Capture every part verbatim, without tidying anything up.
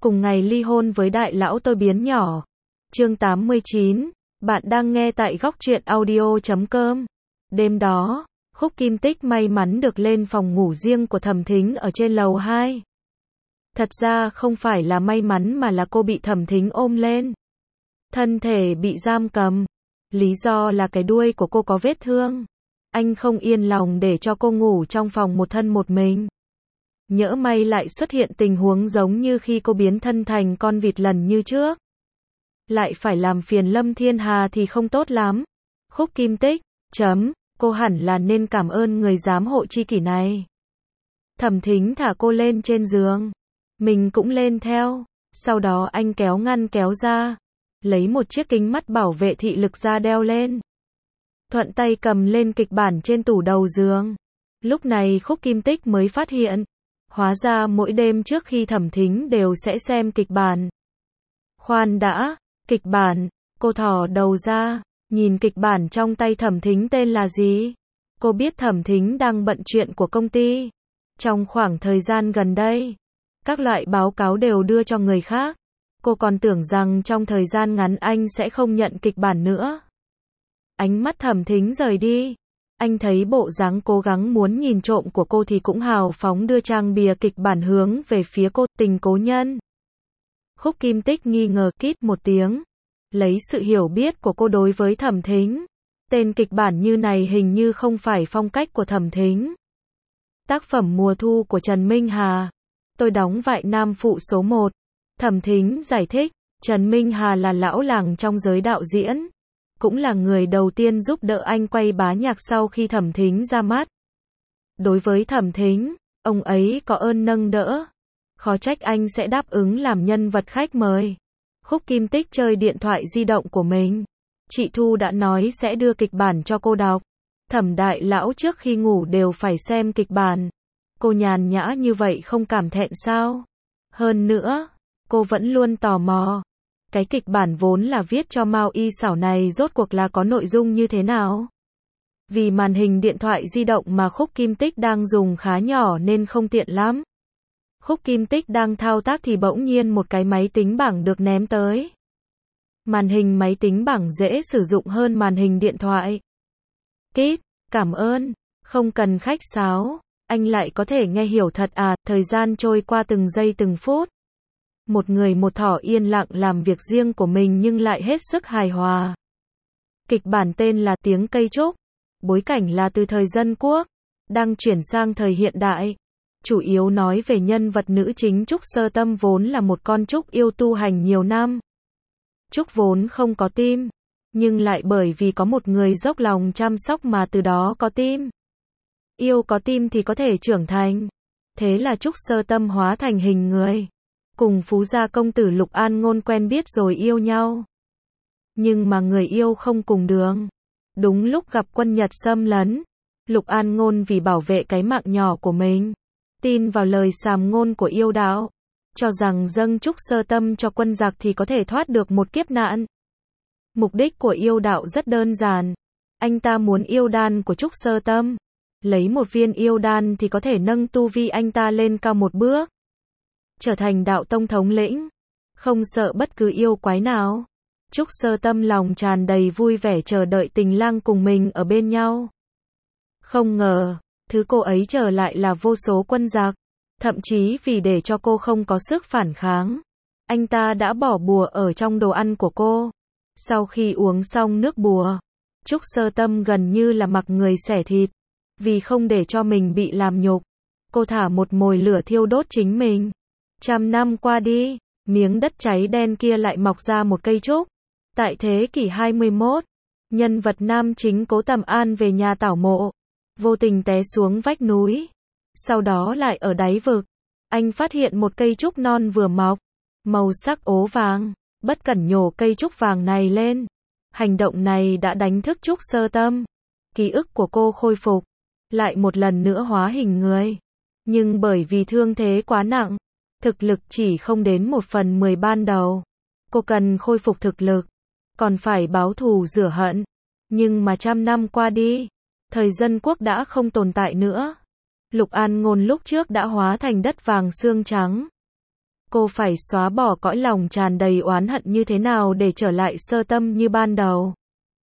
cùng ngày ly hôn với đại lão tôi biến nhỏ. Chương tám mươi chín, bạn đang nghe tại góc truyện audio chấm com. Đêm đó, Khúc Kim Tích may mắn được lên phòng ngủ riêng của Thẩm Thính ở trên lầu hai. Thật ra không phải là may mắn mà là cô bị Thẩm Thính ôm lên. Thân thể bị giam cầm. Lý do là cái đuôi của cô có vết thương. Anh không yên lòng để cho cô ngủ trong phòng một thân một mình. Nhỡ may lại xuất hiện tình huống giống như khi cô biến thân thành con vịt lần như trước. Lại phải làm phiền Lâm Thiên Hà thì không tốt lắm. Khúc Kim Tích, chấm, cô hẳn là nên cảm ơn người giám hộ tri kỷ này. Thẩm Thính thả cô lên trên giường. Mình cũng lên theo. Sau đó anh kéo ngăn kéo ra. Lấy một chiếc kính mắt bảo vệ thị lực ra đeo lên. Thuận tay cầm lên kịch bản trên tủ đầu giường. Lúc này Khúc Kim Tích mới phát hiện. Hóa ra mỗi đêm trước khi Thẩm Thính đều sẽ xem kịch bản. Khoan đã, kịch bản, cô thò đầu ra, nhìn kịch bản trong tay Thẩm Thính tên là gì? Cô biết Thẩm Thính đang bận chuyện của công ty. Trong khoảng thời gian gần đây, các loại báo cáo đều đưa cho người khác. Cô còn tưởng rằng trong thời gian ngắn anh sẽ không nhận kịch bản nữa. Ánh mắt Thẩm Thính rời đi. Anh thấy bộ dáng cố gắng muốn nhìn trộm của cô thì cũng hào phóng đưa trang bìa kịch bản hướng về phía cô, Tình Cố Nhân. Khúc Kim Tích nghi ngờ kít một tiếng. Lấy sự hiểu biết của cô đối với Thẩm Thính. Tên kịch bản như này hình như không phải phong cách của Thẩm Thính. Tác phẩm Mùa Thu của Trần Minh Hà. Tôi đóng vai nam phụ số một. Thẩm Thính giải thích, Trần Minh Hà là lão làng trong giới đạo diễn. Cũng là người đầu tiên giúp đỡ anh quay Bá Nhạc sau khi Thẩm Thính ra mắt. Đối với Thẩm Thính, ông ấy có ơn nâng đỡ. Khó trách anh sẽ đáp ứng làm nhân vật khách mời. Khúc Kim Tích chơi điện thoại di động của mình. Chị Thu đã nói sẽ đưa kịch bản cho cô đọc. Thẩm đại lão trước khi ngủ đều phải xem kịch bản. Cô nhàn nhã như vậy không cảm thẹn sao? Hơn nữa, cô vẫn luôn tò mò. Cái kịch bản vốn là viết cho Mao Y Xảo này rốt cuộc là có nội dung như thế nào? Vì màn hình điện thoại di động mà Khúc Kim Tích đang dùng khá nhỏ nên không tiện lắm. Khúc Kim Tích đang thao tác thì bỗng nhiên một cái máy tính bảng được ném tới. Màn hình máy tính bảng dễ sử dụng hơn màn hình điện thoại. Kít, cảm ơn, không cần khách sáo, anh lại có thể nghe hiểu thật à, thời gian trôi qua từng giây từng phút. Một người một thỏ yên lặng làm việc riêng của mình nhưng lại hết sức hài hòa. Kịch bản tên là Tiếng Cây Trúc. Bối cảnh là từ thời Dân Quốc, đang chuyển sang thời hiện đại. Chủ yếu nói về nhân vật nữ chính Trúc Sơ Tâm vốn là một con trúc yêu tu hành nhiều năm. Trúc vốn không có tim, nhưng lại bởi vì có một người dốc lòng chăm sóc mà từ đó có tim. Yêu có tim thì có thể trưởng thành. Thế là Trúc Sơ Tâm hóa thành hình người. Cùng phú gia công tử Lục An Ngôn quen biết rồi yêu nhau. Nhưng mà người yêu không cùng đường. Đúng lúc gặp quân Nhật xâm lấn, Lục An Ngôn vì bảo vệ cái mạng nhỏ của mình, tin vào lời sàm ngôn của yêu đạo, cho rằng dâng Trúc Sơ Tâm cho quân giặc thì có thể thoát được một kiếp nạn. Mục đích của yêu đạo rất đơn giản. Anh ta muốn yêu đan của Trúc Sơ Tâm. Lấy một viên yêu đan thì có thể nâng tu vi anh ta lên cao một bước. Trở thành đạo tông thống lĩnh. Không sợ bất cứ yêu quái nào. Trúc Sơ Tâm lòng tràn đầy vui vẻ chờ đợi tình lang cùng mình ở bên nhau. Không ngờ, thứ cô ấy chờ lại là vô số quân giặc. Thậm chí vì để cho cô không có sức phản kháng, anh ta đã bỏ bùa ở trong đồ ăn của cô. Sau khi uống xong nước bùa, Trúc Sơ Tâm gần như là mặc người xẻ thịt. Vì không để cho mình bị làm nhục, cô thả một mồi lửa thiêu đốt chính mình. Trăm năm qua đi, miếng đất cháy đen kia lại mọc ra một cây trúc. Tại thế kỷ hai mươi mốt, nhân vật nam chính Cố Tầm An về nhà tảo mộ, vô tình té xuống vách núi. Sau đó lại ở đáy vực, anh phát hiện một cây trúc non vừa mọc, màu sắc ố vàng, bất cẩn nhổ cây trúc vàng này lên. Hành động này đã đánh thức Trúc Sơ Tâm. Ký ức của cô khôi phục, lại một lần nữa hóa hình người. Nhưng bởi vì thương thế quá nặng, thực lực chỉ không đến một phần mười ban đầu. Cô cần khôi phục thực lực, còn phải báo thù rửa hận. Nhưng mà trăm năm qua đi, thời Dân Quốc đã không tồn tại nữa. Lục An Ngôn lúc trước đã hóa thành đất vàng xương trắng. Cô phải xóa bỏ cõi lòng tràn đầy oán hận như thế nào để trở lại sơ tâm như ban đầu.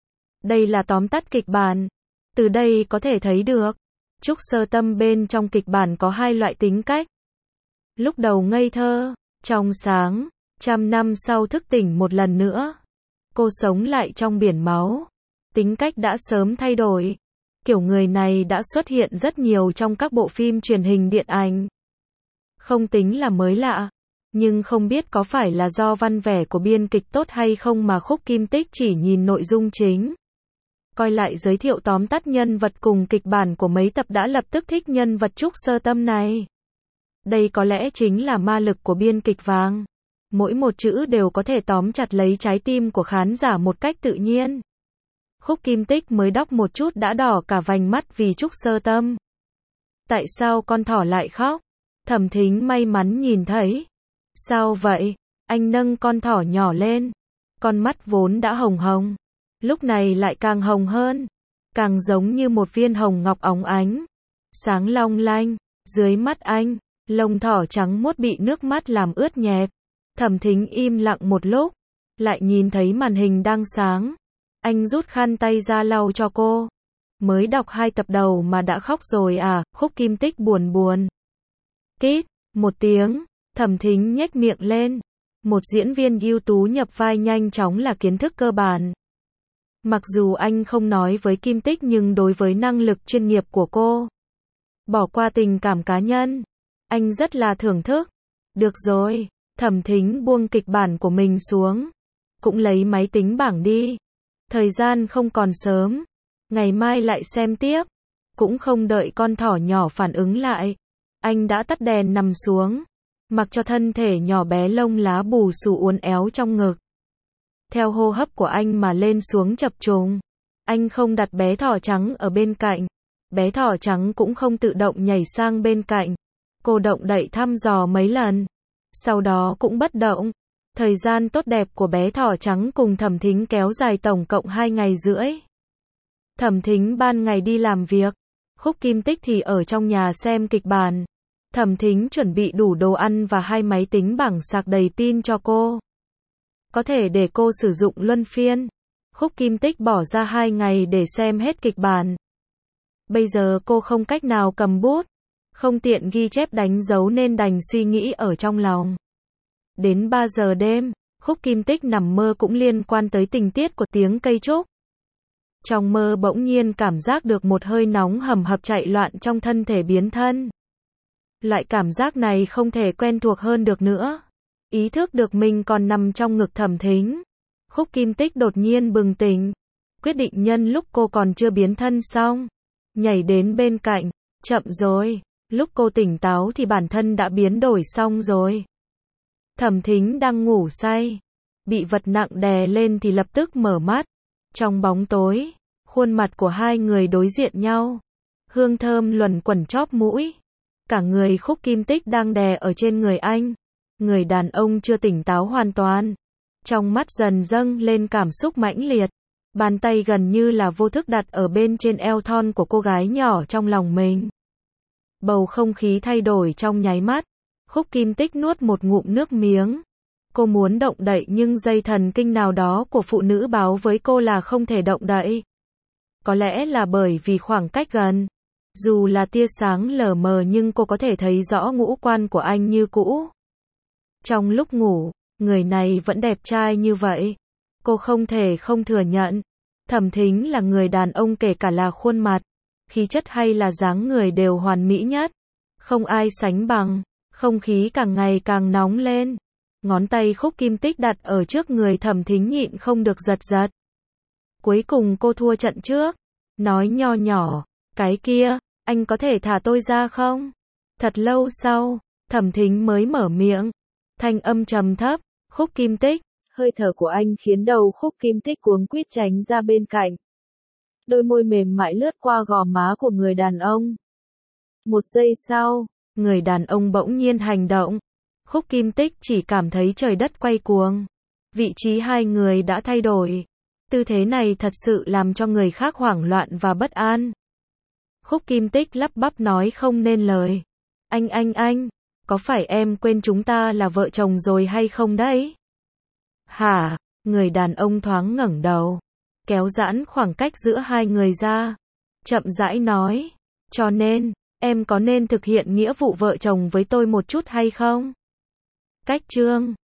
Đây là tóm tắt kịch bản. Từ đây có thể thấy được, Trúc Sơ Tâm bên trong kịch bản có hai loại tính cách. Lúc đầu ngây thơ, trong sáng, trăm năm sau thức tỉnh một lần nữa. Cô sống lại trong biển máu. Tính cách đã sớm thay đổi. Kiểu người này đã xuất hiện rất nhiều trong các bộ phim truyền hình điện ảnh. Không tính là mới lạ, nhưng không biết có phải là do văn vẻ của biên kịch tốt hay không mà Khúc Kim Tích chỉ nhìn nội dung chính. Coi lại giới thiệu tóm tắt nhân vật cùng kịch bản của mấy tập đã lập tức thích nhân vật Trúc Sơ Tâm này. Đây có lẽ chính là ma lực của biên kịch vàng. Mỗi một chữ đều có thể tóm chặt lấy trái tim của khán giả một cách tự nhiên. Khúc Kim Tích mới đọc một chút đã đỏ cả vành mắt vì Trúc Sơ Tâm. Tại sao con thỏ lại khóc? Thẩm Thính may mắn nhìn thấy. Sao vậy? Anh nâng con thỏ nhỏ lên. Con mắt vốn đã hồng hồng. Lúc này lại càng hồng hơn. Càng giống như một viên hồng ngọc óng ánh. Sáng long lanh. Dưới mắt anh, lông thỏ trắng muốt bị nước mắt làm ướt nhẹp. Thẩm Thính im lặng một lúc. Lại nhìn thấy màn hình đang sáng. Anh rút khăn tay ra lau cho cô. Mới đọc hai tập đầu mà đã khóc rồi à? Khúc Kim Tích buồn buồn. Kít, một tiếng, Thẩm Thính nhếch miệng lên. Một diễn viên ưu tú nhập vai nhanh chóng là kiến thức cơ bản. Mặc dù anh không nói với Kim Tích nhưng đối với năng lực chuyên nghiệp của cô, bỏ qua tình cảm cá nhân, anh rất là thưởng thức. Được rồi, Thẩm Thính buông kịch bản của mình xuống. Cũng lấy máy tính bảng đi. Thời gian không còn sớm. Ngày mai lại xem tiếp. Cũng không đợi con thỏ nhỏ phản ứng lại. Anh đã tắt đèn nằm xuống. Mặc cho thân thể nhỏ bé lông lá bù xù uốn éo trong ngực. Theo hô hấp của anh mà lên xuống chập trùng. Anh không đặt bé thỏ trắng ở bên cạnh. Bé thỏ trắng cũng không tự động nhảy sang bên cạnh. Cô động đậy thăm dò mấy lần. Sau đó cũng bất động. Thời gian tốt đẹp của bé thỏ trắng cùng Thẩm Thính kéo dài tổng cộng hai ngày rưỡi. Thẩm Thính ban ngày đi làm việc. Khúc Kim Tích thì ở trong nhà xem kịch bản. Thẩm Thính chuẩn bị đủ đồ ăn và hai máy tính bảng sạc đầy pin cho cô. Có thể để cô sử dụng luân phiên. Khúc Kim Tích bỏ ra hai ngày để xem hết kịch bản. Bây giờ cô không cách nào cầm bút, không tiện ghi chép đánh dấu nên đành suy nghĩ ở trong lòng. Đến ba giờ đêm, Khúc Kim Tích nằm mơ cũng liên quan tới tình tiết của Tiếng Cây Trúc. Trong mơ bỗng nhiên cảm giác được một hơi nóng hầm hập chạy loạn trong thân thể biến thân. Loại cảm giác này không thể quen thuộc hơn được nữa. Ý thức được mình còn nằm trong ngực Thẩm Thính. Khúc Kim Tích đột nhiên bừng tỉnh. Quyết định nhân lúc cô còn chưa biến thân xong. Nhảy đến bên cạnh. Chậm rồi. Lúc cô tỉnh táo thì bản thân đã biến đổi xong rồi. Thẩm Thính đang ngủ say. Bị vật nặng đè lên thì lập tức mở mắt. Trong bóng tối, khuôn mặt của hai người đối diện nhau. Hương thơm luẩn quẩn chóp mũi. Cả người Khúc Kim Tích đang đè ở trên người anh. Người đàn ông chưa tỉnh táo hoàn toàn. Trong mắt dần dâng lên cảm xúc mãnh liệt. Bàn tay gần như là vô thức đặt ở bên trên eo thon của cô gái nhỏ trong lòng mình. Bầu không khí thay đổi trong nháy mắt. Khúc Kim Tích nuốt một ngụm nước miếng. Cô muốn động đậy nhưng dây thần kinh nào đó của phụ nữ báo với cô là không thể động đậy. Có lẽ là bởi vì khoảng cách gần. Dù là tia sáng lờ mờ nhưng cô có thể thấy rõ ngũ quan của anh như cũ. Trong lúc ngủ, người này vẫn đẹp trai như vậy. Cô không thể không thừa nhận. Thẩm Thính là người đàn ông kể cả là khuôn mặt, khí chất hay là dáng người đều hoàn mỹ nhất. Không ai sánh bằng. Không khí càng ngày càng nóng lên. Ngón tay Khúc Kim Tích đặt ở trước người Thẩm Thính nhịn không được giật giật. Cuối cùng cô thua trận trước. Nói nho nhỏ, cái kia, anh có thể thả tôi ra không? Thật lâu sau, Thẩm Thính mới mở miệng. Thanh âm trầm thấp, Khúc Kim Tích. Hơi thở của anh khiến đầu Khúc Kim Tích cuống quýt tránh ra bên cạnh. Đôi môi mềm mại lướt qua gò má của người đàn ông. Một giây sau, người đàn ông bỗng nhiên hành động. Khúc Kim Tích chỉ cảm thấy trời đất quay cuồng. Vị trí hai người đã thay đổi. Tư thế này thật sự làm cho người khác hoảng loạn và bất an. Khúc Kim Tích lắp bắp nói không nên lời. Anh anh anh, có phải em quên chúng ta là vợ chồng rồi hay không đấy? Hả? Người đàn ông thoáng ngẩng đầu, kéo giãn khoảng cách giữa hai người ra, chậm rãi nói, cho nên, em có nên thực hiện nghĩa vụ vợ chồng với tôi một chút hay không? Cách chương